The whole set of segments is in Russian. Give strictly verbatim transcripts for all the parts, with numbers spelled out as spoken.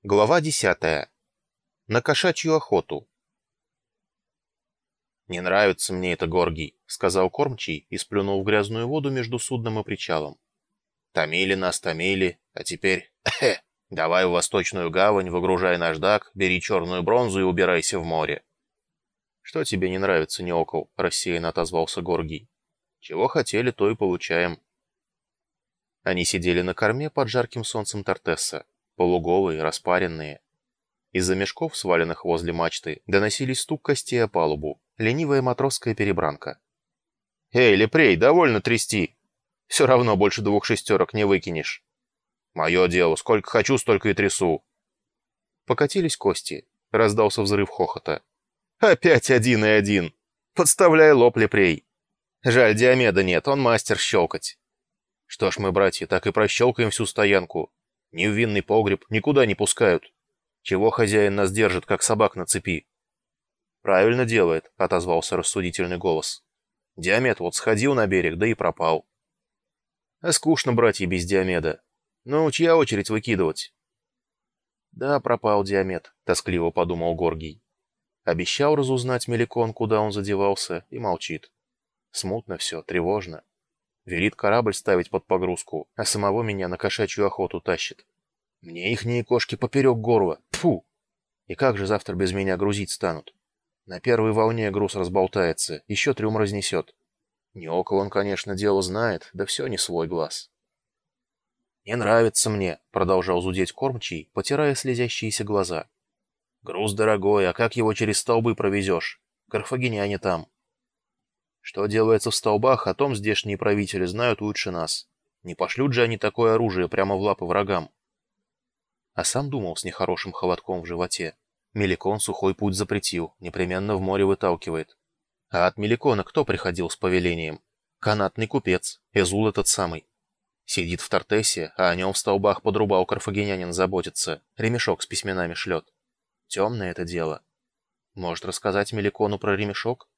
Глава десятая. На кошачью охоту. «Не нравится мне это, Горгий», — сказал кормчий и сплюнул в грязную воду между судном и причалом. «Томили нас, томили, а теперь... Давай в Восточную гавань, выгружай наждак, бери черную бронзу и убирайся в море». «Что тебе не нравится, Неокол?» — рассеянно отозвался Горгий. «Чего хотели, то и получаем». Они сидели на корме под жарким солнцем Тартесса, полуголые, распаренные. Из-за мешков, сваленных возле мачты, доносились стук костей о палубу, ленивая матросская перебранка. «Эй, Лепрей, довольно трясти! Все равно больше двух шестерок не выкинешь». «Мое дело, сколько хочу, столько и трясу». Покатились кости, раздался взрыв хохота. «Опять один и один! Подставляй лоб, Лепрей! Жаль, Диомеда нет, он мастер щелкать. Что ж мы, братья, так и прощелкаем всю стоянку. Ни в винный погреб, никуда не пускают. Чего хозяин нас держит, как собак на цепи?» «Правильно делает», — отозвался рассудительный голос. «Диомед вот сходил на берег, да и пропал». «А скучно, братья, без Диомеда. Ну, чья очередь выкидывать?» «Да, пропал Диомед», — тоскливо подумал Горгий. Обещал разузнать Меликон, куда он задевался, и молчит. Смутно все, тревожно. Велит корабль ставить под погрузку, а самого меня на кошачью охоту тащит. Мне ихние кошки поперек горла. Тьфу! И как же завтра без меня грузить станут? На первой волне груз разболтается, еще трюм разнесет. Неокол он, конечно, дело знает, да все не свой глаз. «Не нравится мне», — продолжал зудеть кормчий, потирая слезящиеся глаза. «Груз дорогой, а как его через столбы провезешь? Карфагеняне там». Что делается в столбах, о том здешние правители знают лучше нас. Не пошлют же они такое оружие прямо в лапы врагам. А сам думал с нехорошим холодком в животе. Меликон сухой путь запретил, непременно в море выталкивает. А от Меликона кто приходил с повелением? Канатный купец, Эзул этот самый. Сидит в Тартессе, а о нем в столбах подрубал карфагенянин заботится, ремешок с письменами шлет. Темное это дело. Может рассказать Меликону про ремешок?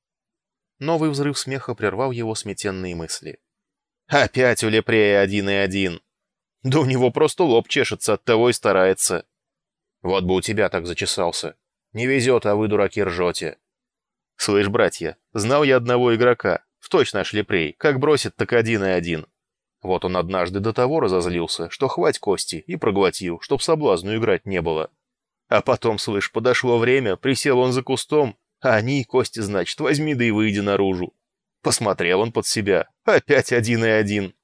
Новый взрыв смеха прервал его сметенные мысли. «Опять у Лепрея один и один! Да у него просто лоб чешется, оттого и старается. Вот бы у тебя так зачесался. Не везет, а вы, дураки, ржете. Слышь, братья, знал я одного игрока, в точь наш Лепрей, как бросит, так один и один. Вот он однажды до того разозлился, что хвать кости и проглотил, чтоб соблазну играть не было. А потом, слышь, подошло время, присел он за кустом, а они, кости, значит, возьми да и выйди наружу. Посмотрел он под себя, опять один и один».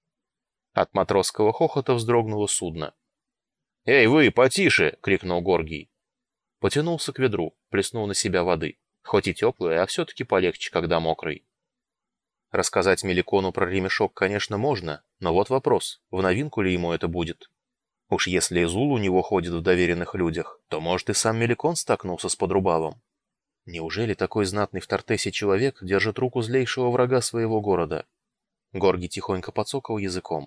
От матросского хохота вздрогнуло судно. «Эй, вы, потише!» — крикнул Горгий. Потянулся к ведру, плеснул на себя воды. Хоть и теплая, а все-таки полегче, когда мокрый. Рассказать Меликону про ремешок, конечно, можно, но вот вопрос, в новинку ли ему это будет? Уж если Эзул у него ходит в доверенных людях, то, может, и сам Меликон столкнулся с подрубалом. Неужели такой знатный в Тартессе человек держит руку злейшего врага своего города? Горгий тихонько подсокал языком.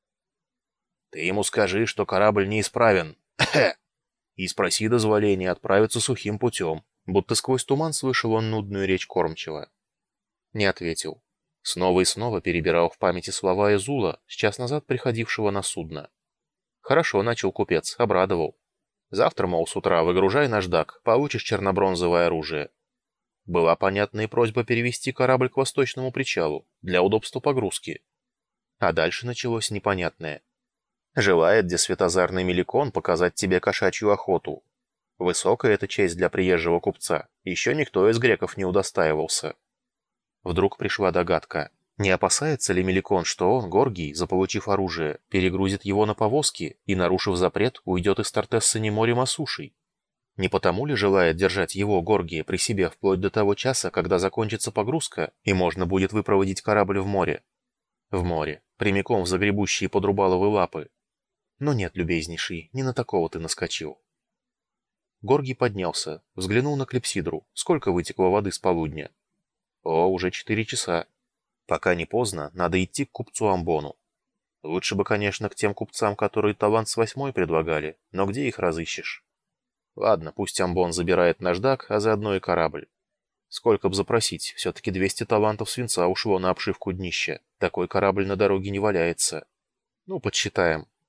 «Ты ему скажи, что корабль неисправен. И спроси дозволения отправиться сухим путем», будто сквозь туман слышал он нудную речь кормчего. Не ответил. Снова и снова перебирал в памяти слова Эзула, с час назад приходившего на судно. Хорошо начал купец, обрадовал. Завтра, мол, с утра выгружай наждак, получишь чернобронзовое оружие. Была понятная просьба перевести корабль к восточному причалу, для удобства погрузки. А дальше началось непонятное. Желает десветозарный Меликон показать тебе кошачью охоту. Высокая эта честь для приезжего купца, еще никто из греков не удостаивался. Вдруг пришла догадка. Не опасается ли Меликон, что он, Горгий, заполучив оружие, перегрузит его на повозки и, нарушив запрет, уйдет из Тартесса не морем, а сушей? Не потому ли желает держать его, Горгия, при себе вплоть до того часа, когда закончится погрузка, и можно будет выпроводить корабль в море? В море, прямиком в загребущие подрубаловы лапы. Но нет, любезнейший, не на такого ты наскочил. Горгий поднялся, взглянул на клипсидру. Сколько вытекло воды с полудня? О, уже четыре часа. Пока не поздно, надо идти к купцу Амбону. Лучше бы, конечно, к тем купцам, которые талант с восьмой предлагали, но где их разыщешь? Ладно, пусть Амбон забирает наждак, а заодно и корабль. Сколько б запросить, все-таки двести талантов свинца ушло на обшивку днища. Такой корабль на дороге не валяется. Ну, подсчитаем.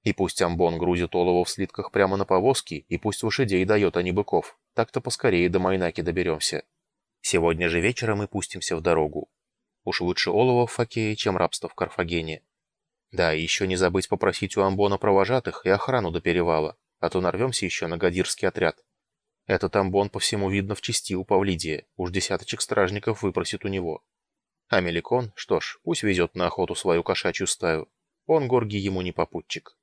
И пусть Амбон грузит олово в слитках прямо на повозки, и пусть лошадей дает, а не быков, так-то поскорее до Майнаки доберемся. Сегодня же вечером мы пустимся в дорогу. Уж лучше олово в Фокее, чем рабство в Карфагене. Да, и еще не забыть попросить у Амбона провожатых и охрану до перевала, а то нарвемся еще на гадирский отряд. Этот Амбон по всему видно вчистил Павлидия, уж десяточек стражников выпросит у него. А Меликон, что ж, пусть везет на охоту свою кошачью стаю. Он, Горгий, ему не попутчик.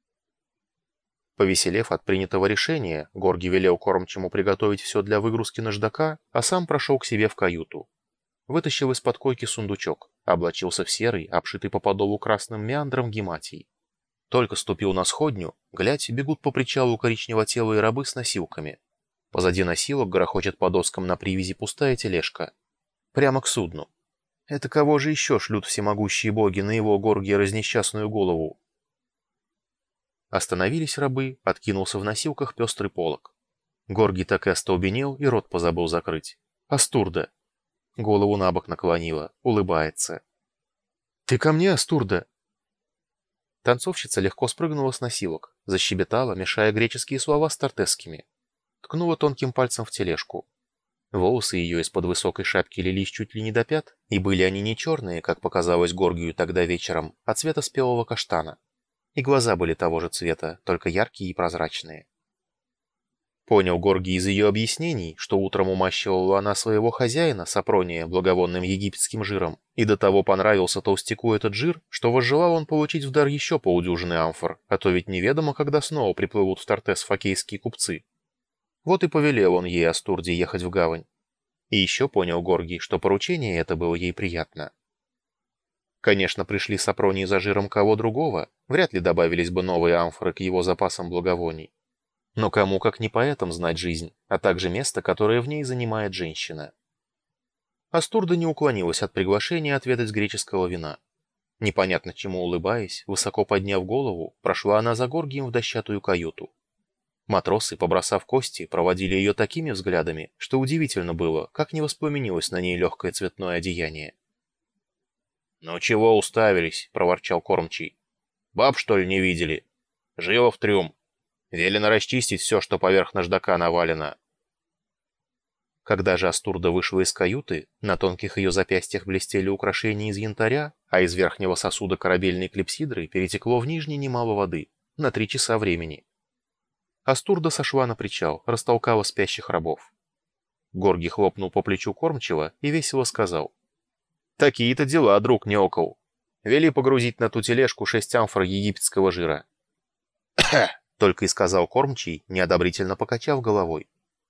Повеселев от принятого решения, Горгий велел кормчему приготовить все для выгрузки наждака, а сам прошел к себе в каюту. Вытащил из-под койки сундучок, облачился в серый, обшитый по подолу красным меандром гематий. Только ступил на сходню, глядь, бегут по причалу коричневотелые рабы с носилками. Позади носилок грохочет по доскам на привязи пустая тележка. Прямо к судну. Это кого же еще шлют всемогущие боги на его Горгия разнесчастную голову? Остановились рабы, откинулся в носилках пестрый полог. Горгий так и остолбенел и рот позабыл закрыть. Астурда! Голову на бок наклонила, улыбается. «Ты ко мне, Астурда?» Танцовщица легко спрыгнула с носилок, защебетала, мешая греческие слова с тартесскими. Ткнула тонким пальцем в тележку. Волосы ее из-под высокой шапки лились чуть ли не до пят, и были они не черные, как показалось Горгию тогда вечером, а цвета спелого каштана. И глаза были того же цвета, только яркие и прозрачные. Понял Горгий из ее объяснений, что утром умащивала она своего хозяина, Сапрония, благовонным египетским жиром, и до того понравился толстяку этот жир, что возжелал он получить в дар еще полдюжины амфор, а то ведь неведомо, когда снова приплывут в Тартес фокейские купцы. Вот и повелел он ей Астурде ехать в гавань. И еще понял Горгий, что поручение это было ей приятно. Конечно, пришли Сапронии за жиром кого другого, вряд ли добавились бы новые амфоры к его запасам благовоний. Но кому как не поэтам знать жизнь, а также место, которое в ней занимает женщина. Астурда не уклонилась от приглашения отведать греческого вина. Непонятно чему улыбаясь, высоко подняв голову, прошла она за Горгием в дощатую каюту. Матросы, побросав кости, проводили ее такими взглядами, что удивительно было, как не воспламенилось на ней легкое цветное одеяние. «Ну чего уставились?» — проворчал кормчий. «Баб, что ли, не видели? Живо в трюм. Велено расчистить все, что поверх наждака навалено». Когда же Астурда вышла из каюты, на тонких ее запястьях блестели украшения из янтаря, а из верхнего сосуда корабельной клипсидры перетекло в нижний немало воды, на три часа времени. Астурда сошла на причал, растолкала спящих рабов. Горгий хлопнул по плечу кормчего и весело сказал: «Такие-то дела, друг Неокол. Вели погрузить на ту тележку шесть амфор египетского жира». Только и сказал кормчий, неодобрительно покачав головой.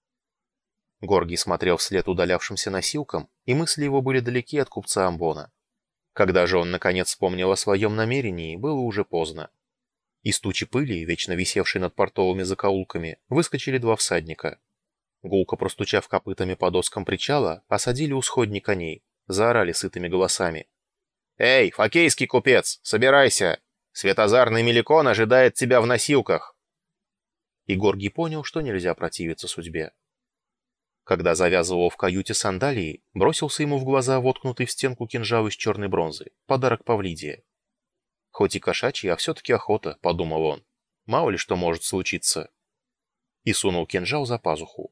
Горгий смотрел вслед удалявшимся носилкам, и мысли его были далеки от купца Амбона. Когда же он наконец вспомнил о своем намерении, было уже поздно. Из тучи пыли, вечно висевшей над портовыми закоулками, выскочили два всадника. Гулко простучав копытами по доскам причала, осадили у сходни коней, заорали сытыми голосами: «Эй, фокейский купец, собирайся! Светозарный Меликон ожидает тебя в носилках!» И Горгий понял, что нельзя противиться судьбе. Когда завязывал в каюте сандалии, бросился ему в глаза воткнутый в стенку кинжал из черной бронзы, подарок Павлидия. «Хоть и кошачий, а все-таки охота», — подумал он. «Мало ли что может случиться». И сунул кинжал за пазуху.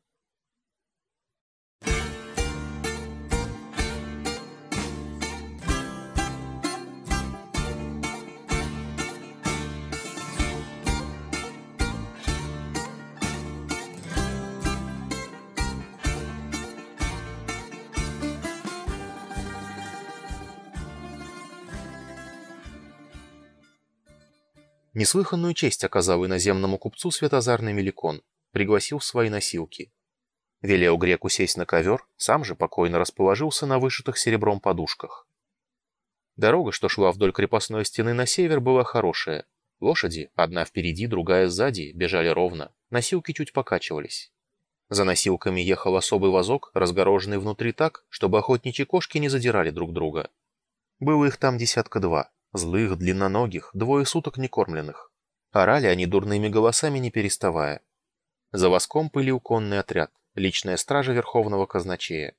Неслыханную честь оказал иноземному купцу светозарный Меликон, пригласил в свои носилки. Велел греку сесть на ковер, сам же покойно расположился на вышитых серебром подушках. Дорога, что шла вдоль крепостной стены на север, была хорошая. Лошади, одна впереди, другая сзади, бежали ровно, носилки чуть покачивались. За носилками ехал особый вазок, разгороженный внутри так, чтобы охотничьи кошки не задирали друг друга. Было их там десятка два. Злых, длинноногих, двое суток не кормленных. Орали они дурными голосами, не переставая. За воском пылил конный отряд, личная стража верховного казначея.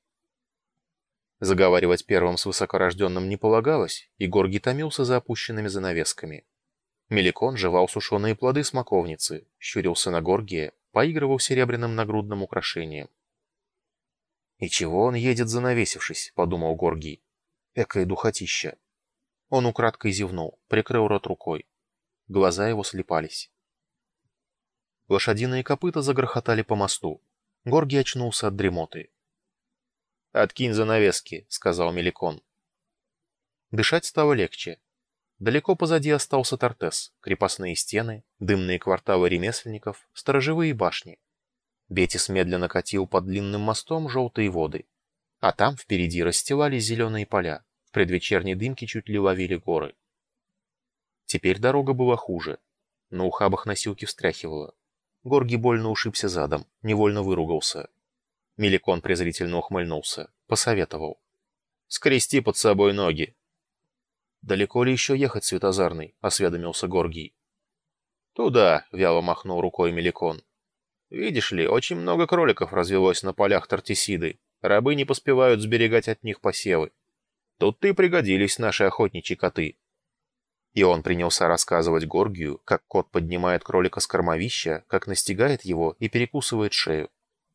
Заговаривать первым с высокорожденным не полагалось, и Горгий томился за опущенными занавесками. Меликон жевал сушеные плоды смоковницы, щурился на Горгия, поигрывал серебряным нагрудным украшением. «И чего он едет занавесившись?» — подумал Горгий. «Экое духотища!» Он украдкой зевнул, прикрыл рот рукой. Глаза его слепались. Лошадиные копыта загрохотали по мосту. Горгий очнулся от дремоты. «Откинь занавески», — сказал Меликон. Дышать стало легче. Далеко позади остался Тартес, крепостные стены, дымные кварталы ремесленников, сторожевые башни. Бетис медленно катил под длинным мостом желтые воды, а там впереди расстилались зеленые поля, в предвечерней дымке чуть ли ловили горы. Теперь дорога была хуже. На ухабах носилки встряхивало. Горгий больно ушибся задом, невольно выругался. Меликон презрительно ухмыльнулся, посоветовал. «Скрести под собой ноги». «Далеко ли еще ехать, Светозарный?» — осведомился Горгий. «Туда», — вяло махнул рукой Меликон. «Видишь ли, очень много кроликов развелось на полях Тартисиды. Рабы не поспевают сберегать от них посевы. Тут-то и пригодились наши охотничьи коты». И он принялся рассказывать Горгию, как кот поднимает кролика с кормовища, как настигает его и перекусывает шею.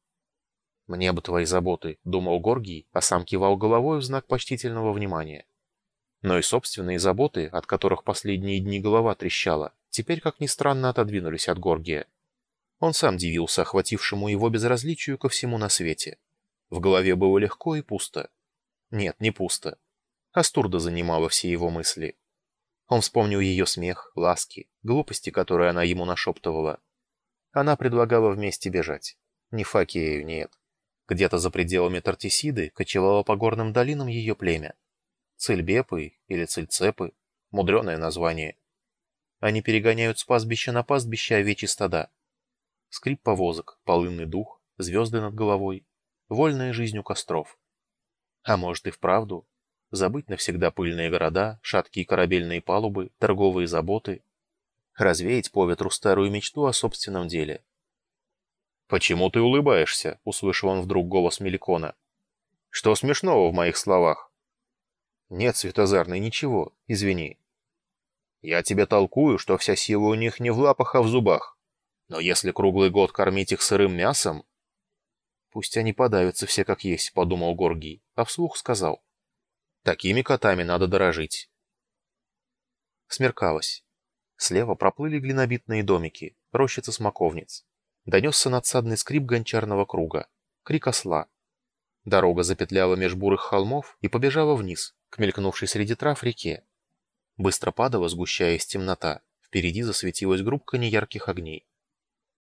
«Мне бы твои заботы», — думал Горгий, а сам кивал головой в знак почтительного внимания. Но и собственные заботы, от которых последние дни голова трещала, теперь, как ни странно, отодвинулись от Горгия. Он сам дивился охватившему его безразличию ко всему на свете. В голове было легко и пусто. Нет, не пусто. Астурда занимала все его мысли. Он вспомнил ее смех, ласки, глупости, которые она ему нашептывала. Она предлагала вместе бежать. Не Факею, нет. Где-то за пределами Тартисиды кочевало по горным долинам ее племя. Цельбепы или Цельцепы — мудреное название. Они перегоняют с пастбища на пастбище овечьи стада. Скрип повозок, полынный дух, звезды над головой, вольная жизнь у костров. А может и вправду забыть навсегда пыльные города, шаткие корабельные палубы, торговые заботы, развеять по ветру старую мечту о собственном деле. «Почему ты улыбаешься?» — услышал он вдруг голос Меликона. «Что смешного в моих словах?» «Нет, Светозарный, ничего, извини. Я тебе толкую, что вся сила у них не в лапах, а в зубах. Но если круглый год кормить их сырым мясом...» «Пусть они подавятся все как есть», — подумал Горгий, а вслух сказал. «Такими котами надо дорожить». Смеркалось. Слева проплыли глинобитные домики, рощица смоковниц. Донесся надсадный скрип гончарного круга, крик осла. Дорога запетляла меж бурых холмов и побежала вниз, к мелькнувшей среди трав реке. Быстро падала, сгущаясь темнота, впереди засветилась группка неярких огней.